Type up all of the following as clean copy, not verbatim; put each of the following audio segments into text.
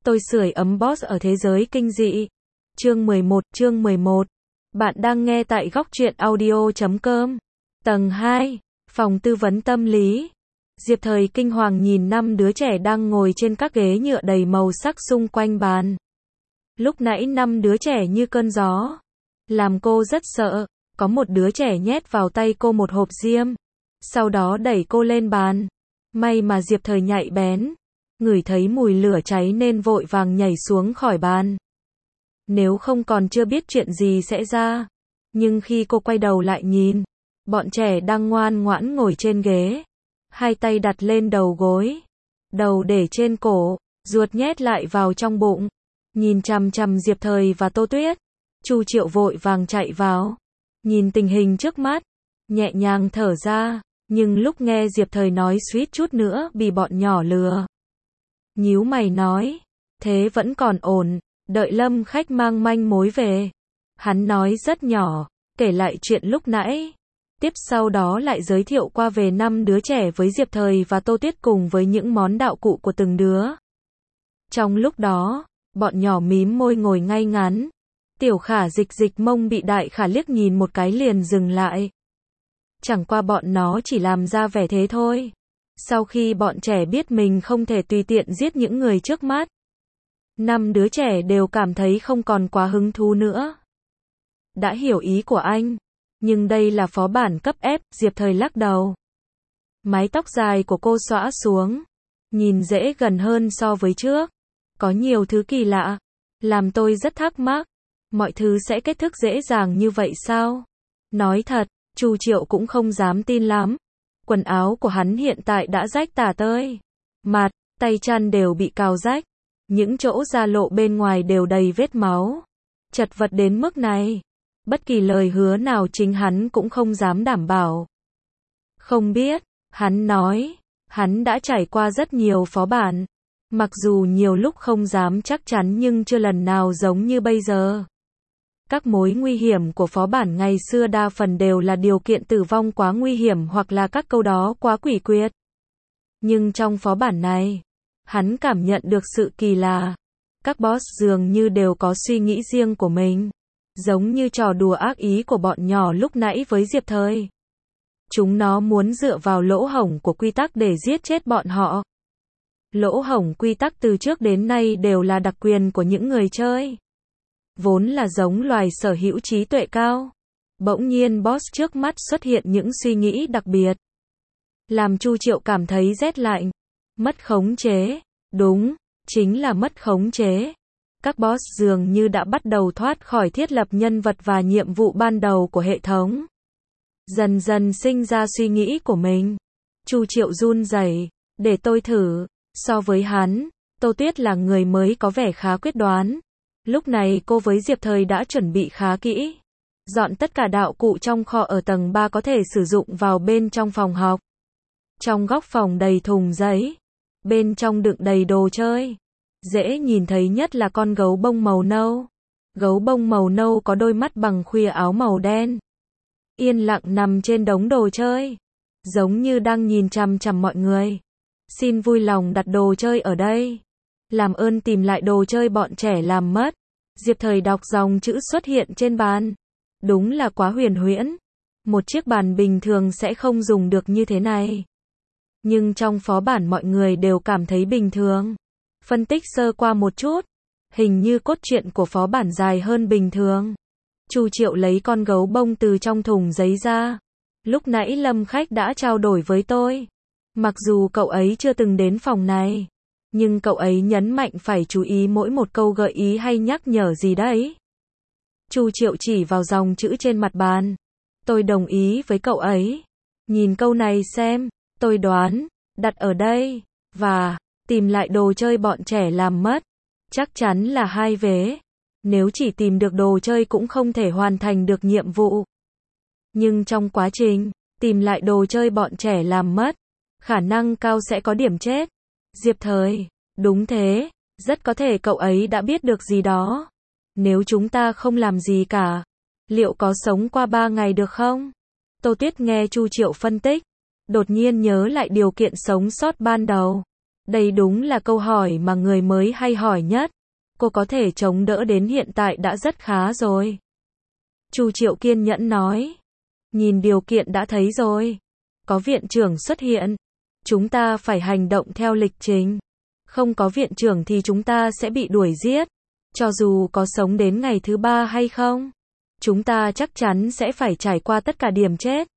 Tôi sưởi ấm boss ở thế giới kinh dị. Chương 11. Bạn đang nghe tại góc truyện audio.com. Tầng 2. Phòng tư vấn tâm lý. Diệp Thời kinh hoàng nhìn 5 đứa trẻ đang ngồi trên các ghế nhựa đầy màu sắc xung quanh bàn. Lúc nãy 5 đứa trẻ như cơn gió. Làm cô rất sợ. Có một đứa trẻ nhét vào tay cô một hộp diêm. Sau đó đẩy cô lên bàn. May mà Diệp Thời nhạy bén. Ngửi thấy mùi lửa cháy nên vội vàng nhảy xuống khỏi bàn. Nếu không còn chưa biết chuyện gì sẽ ra. Nhưng khi cô quay đầu lại nhìn, bọn trẻ đang ngoan ngoãn ngồi trên ghế. Hai tay đặt lên đầu gối. Đầu để trên cổ, ruột nhét lại vào trong bụng. Nhìn chằm chằm Diệp Thời và Tô Tuyết. Chu Triệu vội vàng chạy vào. Nhìn tình hình trước mắt, nhẹ nhàng thở ra. Nhưng lúc nghe Diệp Thời nói suýt chút nữa bị bọn nhỏ lừa. Nhíu mày nói, thế vẫn còn ổn, đợi Lâm khách mang manh mối về. Hắn nói rất nhỏ, kể lại chuyện lúc nãy. Tiếp sau đó lại giới thiệu qua về 5 đứa trẻ với Diệp Thời và Tô Tuyết cùng với những món đạo cụ của từng đứa. Trong lúc đó, bọn nhỏ mím môi ngồi ngay ngắn. Tiểu Khả dịch dịch mông bị Đại Khả liếc nhìn một cái liền dừng lại. Chẳng qua bọn nó chỉ làm ra vẻ thế thôi. Sau khi bọn trẻ biết mình không thể tùy tiện giết những người trước mắt, 5 đứa trẻ đều cảm thấy không còn quá hứng thú nữa. Đã hiểu ý của anh, nhưng đây là phó bản cấp ép, Diệp Thời lắc đầu. Mái tóc dài của cô xõa xuống, nhìn dễ gần hơn so với trước. Có nhiều thứ kỳ lạ, làm tôi rất thắc mắc. Mọi thứ sẽ kết thúc dễ dàng như vậy sao? Nói thật, Chu Triệu cũng không dám tin lắm. Quần áo của hắn hiện tại đã rách tả tơi. Mặt, tay chân đều bị cào rách. Những chỗ da lộ bên ngoài đều đầy vết máu. Chật vật đến mức này. Bất kỳ lời hứa nào chính hắn cũng không dám đảm bảo. Không biết, hắn nói, hắn đã trải qua rất nhiều phó bản. Mặc dù nhiều lúc không dám chắc chắn nhưng chưa lần nào giống như bây giờ. Các mối nguy hiểm của phó bản ngày xưa đa phần đều là điều kiện tử vong quá nguy hiểm hoặc là các câu đó quá quỷ quyệt. Nhưng trong phó bản này, hắn cảm nhận được sự kỳ lạ. Các boss dường như đều có suy nghĩ riêng của mình. Giống như trò đùa ác ý của bọn nhỏ lúc nãy với Diệp Thời. Chúng nó muốn dựa vào lỗ hổng của quy tắc để giết chết bọn họ. Lỗ hổng quy tắc từ trước đến nay đều là đặc quyền của những người chơi. Vốn là giống loài sở hữu trí tuệ cao. Bỗng nhiên boss trước mắt xuất hiện những suy nghĩ đặc biệt. Làm Chu Triệu cảm thấy rét lạnh. Mất khống chế. Đúng, chính là mất khống chế. Các boss dường như đã bắt đầu thoát khỏi thiết lập nhân vật và nhiệm vụ ban đầu của hệ thống. Dần dần sinh ra suy nghĩ của mình. Chu Triệu run rẩy, để tôi thử. So với hắn, Tô Tuyết là người mới có vẻ khá quyết đoán. Lúc này cô với Diệp Thời đã chuẩn bị khá kỹ. Dọn tất cả đạo cụ trong kho ở tầng 3 có thể sử dụng vào bên trong phòng học. Trong góc phòng đầy thùng giấy. Bên trong đựng đầy đồ chơi. Dễ nhìn thấy nhất là con gấu bông màu nâu. Gấu bông màu nâu có đôi mắt bằng khuya áo màu đen. Yên lặng nằm trên đống đồ chơi. Giống như đang nhìn chằm chằm mọi người. Xin vui lòng đặt đồ chơi ở đây. Làm ơn tìm lại đồ chơi bọn trẻ làm mất. Diệp Thời đọc dòng chữ xuất hiện trên bàn. Đúng là quá huyền huyễn. Một chiếc bàn bình thường sẽ không dùng được như thế này. Nhưng trong phó bản mọi người đều cảm thấy bình thường. Phân tích sơ qua một chút. Hình như cốt truyện của phó bản dài hơn bình thường. Chu Triệu lấy con gấu bông từ trong thùng giấy ra. Lúc nãy Lâm khách đã trao đổi với tôi. Mặc dù cậu ấy chưa từng đến phòng này. Nhưng cậu ấy nhấn mạnh phải chú ý mỗi một câu gợi ý hay nhắc nhở gì đấy. Chu Triệu chỉ vào dòng chữ trên mặt bàn. Tôi đồng ý với cậu ấy. Nhìn câu này xem, tôi đoán, đặt ở đây, và, tìm lại đồ chơi bọn trẻ làm mất. Chắc chắn là 2 vế. Nếu chỉ tìm được đồ chơi cũng không thể hoàn thành được nhiệm vụ. Nhưng trong quá trình, tìm lại đồ chơi bọn trẻ làm mất, khả năng cao sẽ có điểm chết. Diệp Thời, đúng thế, rất có thể cậu ấy đã biết được gì đó. Nếu chúng ta không làm gì cả, liệu có sống qua 3 ngày được không? Tô Tuyết nghe Chu Triệu phân tích, đột nhiên nhớ lại điều kiện sống sót ban đầu. Đây đúng là câu hỏi mà người mới hay hỏi nhất. Cô có thể chống đỡ đến hiện tại đã rất khá rồi. Chu Triệu kiên nhẫn nói. Nhìn điều kiện đã thấy rồi. Có viện trưởng xuất hiện. Chúng ta phải hành động theo lịch trình. Không có viện trưởng thì chúng ta sẽ bị đuổi giết. Cho dù có sống đến ngày thứ 3 hay không. Chúng ta chắc chắn sẽ phải trải qua tất cả điểm chết.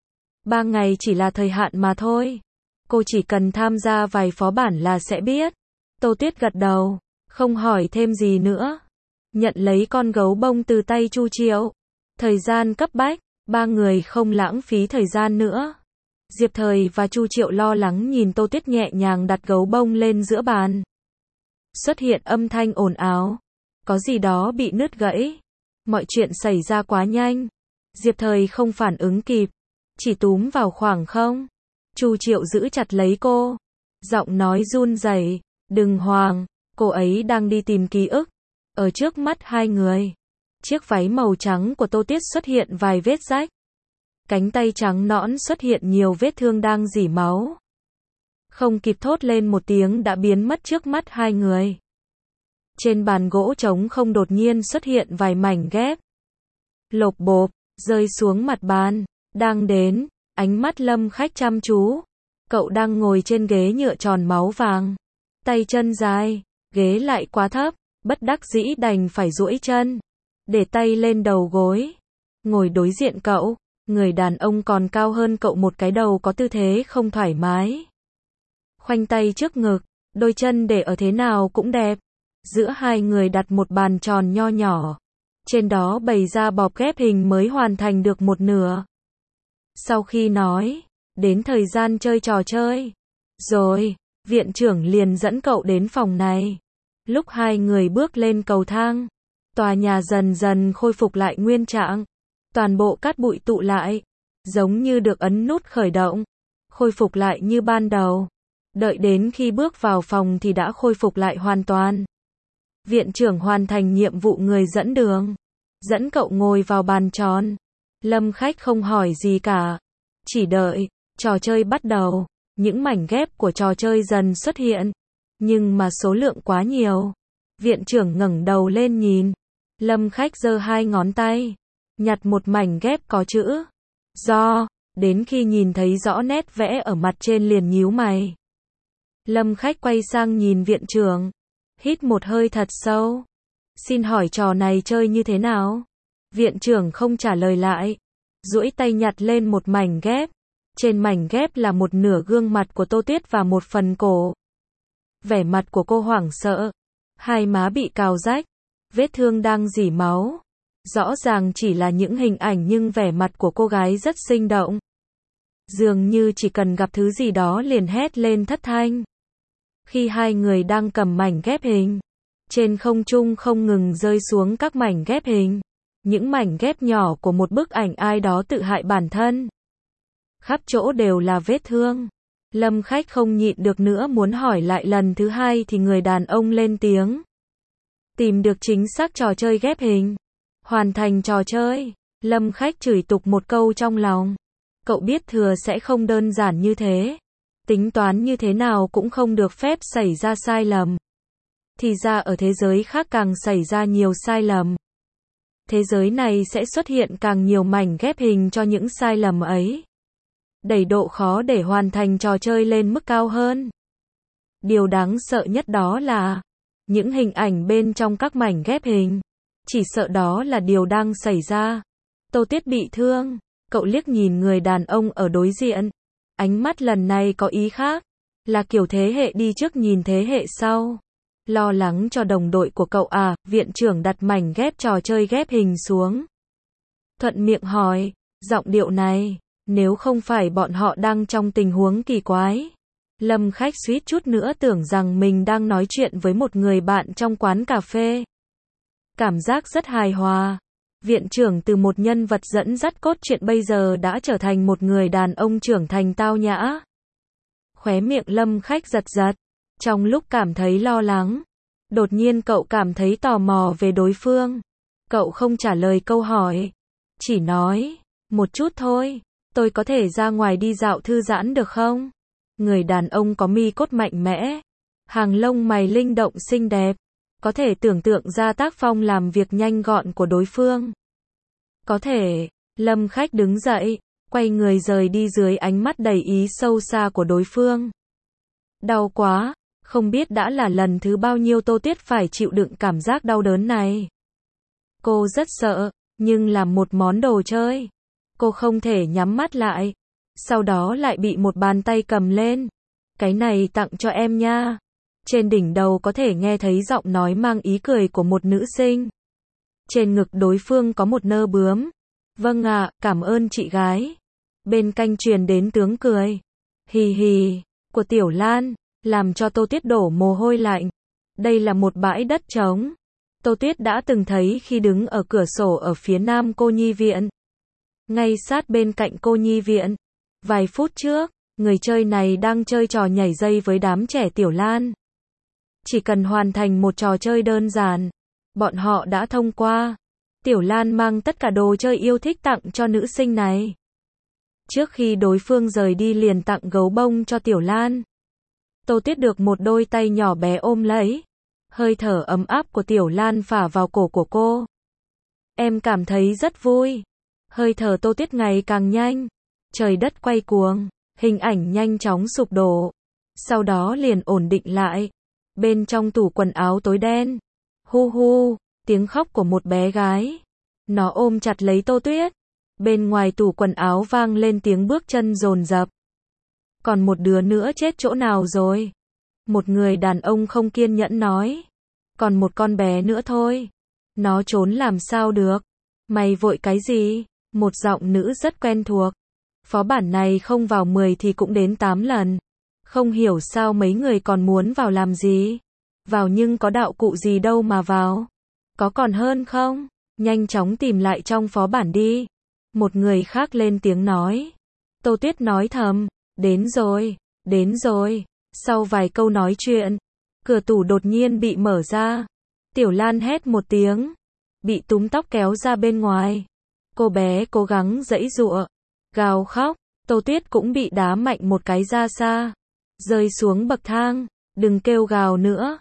3 ngày chỉ là thời hạn mà thôi. Cô chỉ cần tham gia vài phó bản là sẽ biết. Tô Tuyết gật đầu, không hỏi thêm gì nữa. Nhận lấy con gấu bông từ tay Chu Triệu. Thời gian cấp bách, 3 người không lãng phí thời gian nữa. Diệp Thời và Chu Triệu lo lắng nhìn Tô Tuyết nhẹ nhàng đặt gấu bông lên giữa bàn. Xuất hiện âm thanh ồn ào. Có gì đó bị nứt gãy. Mọi chuyện xảy ra quá nhanh. Diệp Thời không phản ứng kịp. Chỉ túm vào khoảng không. Chu Triệu giữ chặt lấy cô. Giọng nói run rẩy. Đừng hoảng. Cô ấy đang đi tìm ký ức. Ở trước mắt hai người. Chiếc váy màu trắng của Tô Tuyết xuất hiện vài vết rách. Cánh tay trắng nõn xuất hiện nhiều vết thương đang rỉ máu. Không kịp thốt lên một tiếng đã biến mất trước mắt hai người. Trên bàn gỗ trống không đột nhiên xuất hiện vài mảnh ghép. Lộp bộp, rơi xuống mặt bàn. Đang đến, ánh mắt Lâm Khách chăm chú. Cậu đang ngồi trên ghế nhựa tròn máu vàng. Tay chân dài, ghế lại quá thấp, bất đắc dĩ đành phải duỗi chân. Để tay lên đầu gối. Ngồi đối diện cậu, người đàn ông còn cao hơn cậu một cái đầu có tư thế không thoải mái. Khoanh tay trước ngực, đôi chân để ở thế nào cũng đẹp. Giữa hai người đặt một bàn tròn nho nhỏ. Trên đó bày ra bọc ghép hình mới hoàn thành được một nửa. Sau khi nói, đến thời gian chơi trò chơi. Rồi, viện trưởng liền dẫn cậu đến phòng này. Lúc hai người bước lên cầu thang, tòa nhà dần dần khôi phục lại nguyên trạng. Toàn bộ cát bụi tụ lại, giống như được ấn nút khởi động. Khôi phục lại như ban đầu. Đợi đến khi bước vào phòng thì đã khôi phục lại hoàn toàn. Viện trưởng hoàn thành nhiệm vụ người dẫn đường. Dẫn cậu ngồi vào bàn tròn. Lâm Khách không hỏi gì cả. Chỉ đợi, trò chơi bắt đầu. Những mảnh ghép của trò chơi dần xuất hiện. Nhưng mà số lượng quá nhiều. Viện trưởng ngẩng đầu lên nhìn. Lâm Khách giơ hai ngón tay. Nhặt một mảnh ghép có chữ. Do. Đến khi nhìn thấy rõ nét vẽ ở mặt trên liền nhíu mày. Lâm Khách quay sang nhìn viện trưởng. Hít một hơi thật sâu. Xin hỏi trò này chơi như thế nào? Viện trưởng không trả lời lại. Duỗi tay nhặt lên một mảnh ghép. Trên mảnh ghép là một nửa gương mặt của Tô Tuyết và một phần cổ. Vẻ mặt của cô hoảng sợ. Hai má bị cào rách. Vết thương đang rỉ máu. Rõ ràng chỉ là những hình ảnh nhưng vẻ mặt của cô gái rất sinh động. Dường như chỉ cần gặp thứ gì đó liền hét lên thất thanh. Khi hai người đang cầm mảnh ghép hình, trên không trung không ngừng rơi xuống các mảnh ghép hình. Những mảnh ghép nhỏ của một bức ảnh ai đó tự hại bản thân. Khắp chỗ đều là vết thương. Lâm Khách không nhịn được nữa muốn hỏi lại lần thứ hai thì người đàn ông lên tiếng. Tìm được chính xác trò chơi ghép hình. Hoàn thành trò chơi. Lâm Khách chửi tục một câu trong lòng. Cậu biết thừa sẽ không đơn giản như thế. Tính toán như thế nào cũng không được phép xảy ra sai lầm. Thì ra ở thế giới khác càng xảy ra nhiều sai lầm. Thế giới này sẽ xuất hiện càng nhiều mảnh ghép hình cho những sai lầm ấy. Đẩy độ khó để hoàn thành trò chơi lên mức cao hơn. Điều đáng sợ nhất đó là những hình ảnh bên trong các mảnh ghép hình. Chỉ sợ đó là điều đang xảy ra. Tô Tuyết bị thương. Cậu liếc nhìn người đàn ông ở đối diện. Ánh mắt lần này có ý khác. Là kiểu thế hệ đi trước nhìn thế hệ sau. Lo lắng cho đồng đội của cậu à, viện trưởng đặt mảnh ghép trò chơi ghép hình xuống. Thuận miệng hỏi, giọng điệu này, nếu không phải bọn họ đang trong tình huống kỳ quái. Lâm Khách suýt chút nữa tưởng rằng mình đang nói chuyện với một người bạn trong quán cà phê. Cảm giác rất hài hòa. Viện trưởng từ một nhân vật dẫn dắt cốt truyện bây giờ đã trở thành một người đàn ông trưởng thành tao nhã. Khóe miệng Lâm Khách giật giật. Trong lúc cảm thấy lo lắng, đột nhiên cậu cảm thấy tò mò về đối phương. Cậu không trả lời câu hỏi. Chỉ nói, một chút thôi, tôi có thể ra ngoài đi dạo thư giãn được không? Người đàn ông có mi cốt mạnh mẽ, hàng lông mày linh động xinh đẹp, có thể tưởng tượng ra tác phong làm việc nhanh gọn của đối phương. Có thể, Lâm Khách đứng dậy, quay người rời đi dưới ánh mắt đầy ý sâu xa của đối phương. Đau quá, không biết đã là lần thứ bao nhiêu Tô Tuyết phải chịu đựng cảm giác đau đớn này. Cô rất sợ, nhưng là một món đồ chơi. Cô không thể nhắm mắt lại. Sau đó lại bị một bàn tay cầm lên. Cái này tặng cho em nha. Trên đỉnh đầu có thể nghe thấy giọng nói mang ý cười của một nữ sinh. Trên ngực đối phương có một nơ bướm. Vâng ạ, cảm ơn chị gái. Bên cạnh truyền đến tiếng cười. Hì hì, của Tiểu Lan, làm cho Tô Tuyết đổ mồ hôi lạnh. Đây là một bãi đất trống. Tô Tuyết đã từng thấy khi đứng ở cửa sổ ở phía nam cô nhi viện. Ngay sát bên cạnh cô nhi viện. Vài phút trước, người chơi này đang chơi trò nhảy dây với đám trẻ Tiểu Lan. Chỉ cần hoàn thành một trò chơi đơn giản, bọn họ đã thông qua. Tiểu Lan mang tất cả đồ chơi yêu thích tặng cho nữ sinh này. Trước khi đối phương rời đi liền tặng gấu bông cho Tiểu Lan. Tô Tuyết được một đôi tay nhỏ bé ôm lấy. Hơi thở ấm áp của Tiểu Lan phả vào cổ của cô. Em cảm thấy rất vui. Hơi thở Tô Tuyết ngày càng nhanh. Trời đất quay cuồng, hình ảnh nhanh chóng sụp đổ. Sau đó liền ổn định lại. Bên trong tủ quần áo tối đen. Hu hu, tiếng khóc của một bé gái. Nó ôm chặt lấy Tô Tuyết. Bên ngoài tủ quần áo vang lên tiếng bước chân dồn dập. Còn một đứa nữa chết chỗ nào rồi? Một người đàn ông không kiên nhẫn nói. Còn một con bé nữa thôi. Nó trốn làm sao được? Mày vội cái gì? Một giọng nữ rất quen thuộc. Phó bản này không vào 10 thì cũng đến 8 lần. Không hiểu sao mấy người còn muốn vào làm gì? Vào nhưng có đạo cụ gì đâu mà vào? Có còn hơn không? Nhanh chóng tìm lại trong phó bản đi. Một người khác lên tiếng nói. Tô Tuyết nói thầm. Đến rồi, đến rồi. Sau vài câu nói chuyện, cửa tủ đột nhiên bị mở ra. Tiểu Lan hét một tiếng. Bị túm tóc kéo ra bên ngoài. Cô bé cố gắng giãy giụa, gào khóc. Tô Tuyết cũng bị đá mạnh một cái ra xa. Rơi xuống bậc thang. Đừng kêu gào nữa.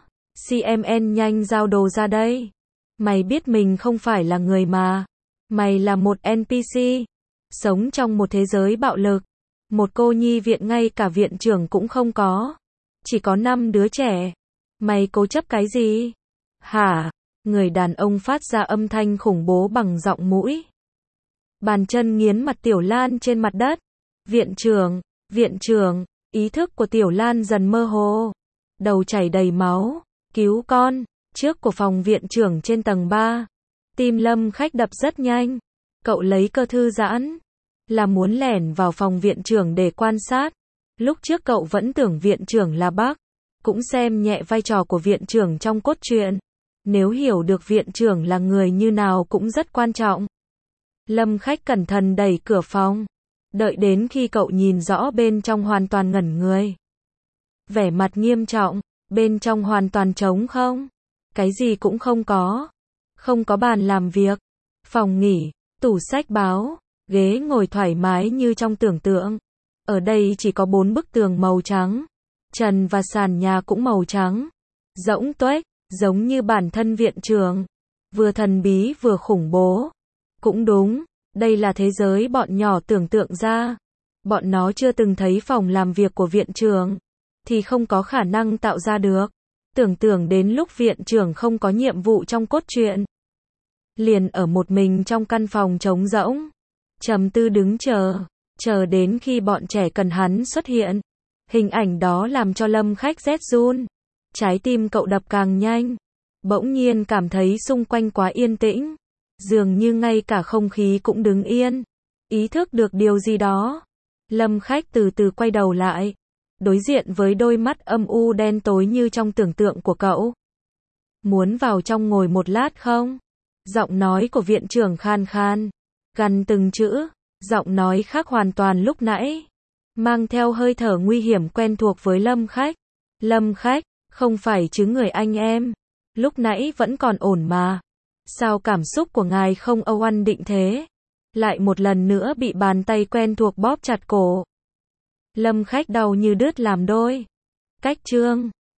CMN nhanh giao đồ ra đây. Mày biết mình không phải là người mà. Mày là một NPC. Sống trong một thế giới bạo lực. Một cô nhi viện ngay cả viện trưởng cũng không có. Chỉ có 5 đứa trẻ. Mày cố chấp cái gì? Hả? Người đàn ông phát ra âm thanh khủng bố bằng giọng mũi. Bàn chân nghiến mặt Tiểu Lan trên mặt đất. Viện trưởng, ý thức của Tiểu Lan dần mơ hồ. Đầu chảy đầy máu. Cứu con. Trước của phòng viện trưởng trên tầng 3. Tim Lâm Khách đập rất nhanh. Cậu lấy cơ thư giãn. Là muốn lẻn vào phòng viện trưởng để quan sát. Lúc trước cậu vẫn tưởng viện trưởng là bác. Cũng xem nhẹ vai trò của viện trưởng trong cốt truyện. Nếu hiểu được viện trưởng là người như nào cũng rất quan trọng. Lâm Khách cẩn thận đẩy cửa phòng. Đợi đến khi cậu nhìn rõ bên trong hoàn toàn ngẩn người. Vẻ mặt nghiêm trọng. Bên trong hoàn toàn trống không. Cái gì cũng không có. Không có bàn làm việc. Phòng nghỉ. Tủ sách báo. Ghế ngồi thoải mái như trong tưởng tượng. Ở đây chỉ có 4 bức tường màu trắng. Trần và sàn nhà cũng màu trắng. Rỗng tuếch, giống như bản thân viện trưởng. Vừa thần bí vừa khủng bố. Cũng đúng, đây là thế giới bọn nhỏ tưởng tượng ra. Bọn nó chưa từng thấy phòng làm việc của viện trưởng. Thì không có khả năng tạo ra được. Tưởng tượng đến lúc viện trưởng không có nhiệm vụ trong cốt truyện. Liền ở một mình trong căn phòng trống rỗng. Trầm tư đứng chờ đến khi bọn trẻ cần hắn xuất hiện. Hình ảnh đó làm cho Lâm Khách rét run. Trái tim cậu đập càng nhanh. Bỗng nhiên cảm thấy xung quanh quá yên tĩnh. Dường như ngay cả không khí cũng đứng yên. Ý thức được điều gì đó. Lâm Khách từ từ quay đầu lại. Đối diện với đôi mắt âm u đen tối như trong tưởng tượng của cậu. Muốn vào trong ngồi một lát không? Giọng nói của viện trưởng khan khan. Gằn từng chữ. Giọng nói khác hoàn toàn lúc nãy. Mang theo hơi thở nguy hiểm quen thuộc với Lâm Khách. Lâm Khách, không phải chứ người anh em. Lúc nãy vẫn còn ổn mà. Sao cảm xúc của ngài không ổn định thế? Lại một lần nữa bị bàn tay quen thuộc bóp chặt cổ. Lâm Khách đau như đứt làm đôi. Cách chương